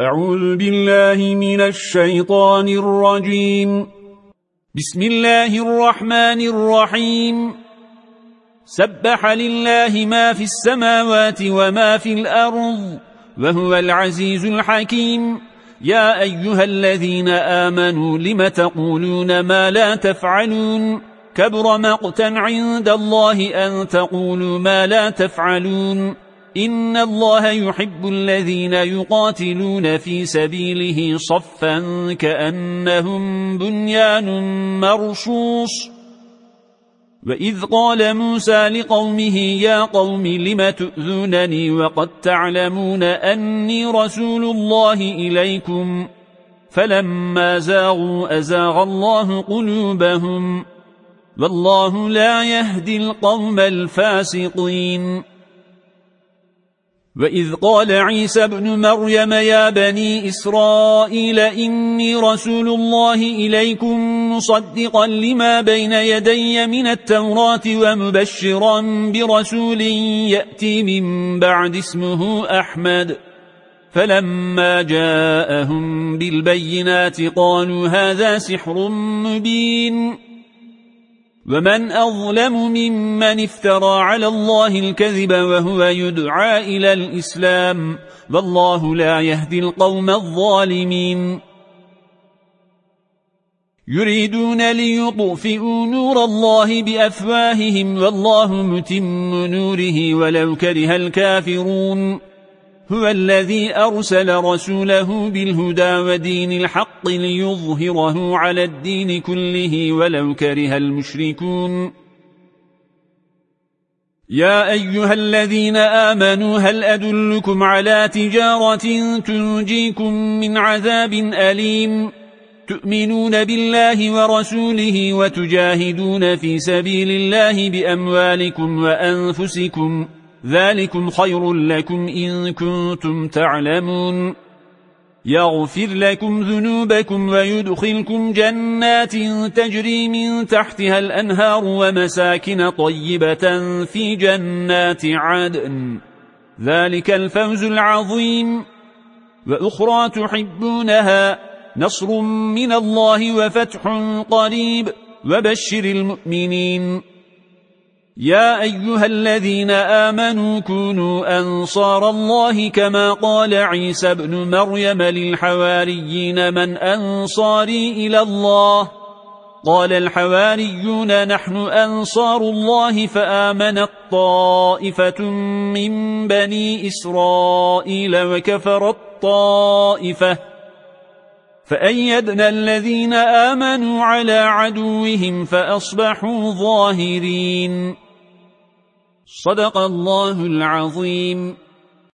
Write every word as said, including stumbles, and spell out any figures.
أعوذ بالله من الشيطان الرجيم. بسم الله الرحمن الرحيم. سبح لله ما في السماوات وما في الأرض وهو العزيز الحكيم. يا أيها الذين آمنوا لم تقولون ما لا تفعلون كبر مقتا عند الله أن تقولوا ما لا تفعلون. إن الله يحب الذين يقاتلون في سبيله صفا كأنهم بنيان مرصوص. وإذ قال موسى لقومه يا قوم لم تؤذونني وقد تعلمون أني رسول الله إليكم فلما زاغوا أزاغ الله قلوبهم والله لا يهدي القوم الفاسقين. وإذ قال عيسى ابن مريم يا بني إسرائيل إني رسول الله إليكم مصدقا لما بين يدي من التوراة ومبشرا برسول يأتي من بعد اسمه أحمد. فلما جاءهم بالبينات قالوا هذا سحر مبين. ومن أظلم ممن افترى على الله الكذب وهو يدعى إلى الإسلام والله لا يهدي القوم الظالمين. يريدون ليطفئوا نور الله بأفواههم والله متم نوره ولو كره الكافرون. هو الذي أرسل رسوله بالهدى ودين الحق ليظهره على الدين كله ولو كره المشركون. يا أيها الذين آمنوا هل أدلكم على تجارة تنجيكم من عذاب أليم تؤمنون بالله ورسوله وتجاهدون في سبيل الله بأموالكم وأنفسكم ذلكم خير لكم إن كنتم تعلمون. يغفر لكم ذنوبكم ويدخلكم جنات تجري من تحتها الأنهار ومساكن طيبة في جنات عدن ذلك الفوز العظيم. وأخرى تحبونها نصر من الله وفتح قريب وبشر المؤمنين. يا أيها الذين آمنوا كونوا أنصار الله كما قال عيسى ابن مريم للحواريين من أنصاري إلى الله قال الحواريون نحن أنصار الله فآمنت طائفة من بني إسرائيل وكفرت طائفة فأيدنا الذين آمنوا على عدوهم فأصبحوا ظاهرين. صدق الله العظيم.